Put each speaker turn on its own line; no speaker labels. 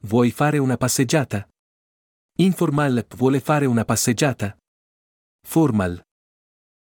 Vuoi fare una passeggiata? Informal vuole fare una passeggiata. Formal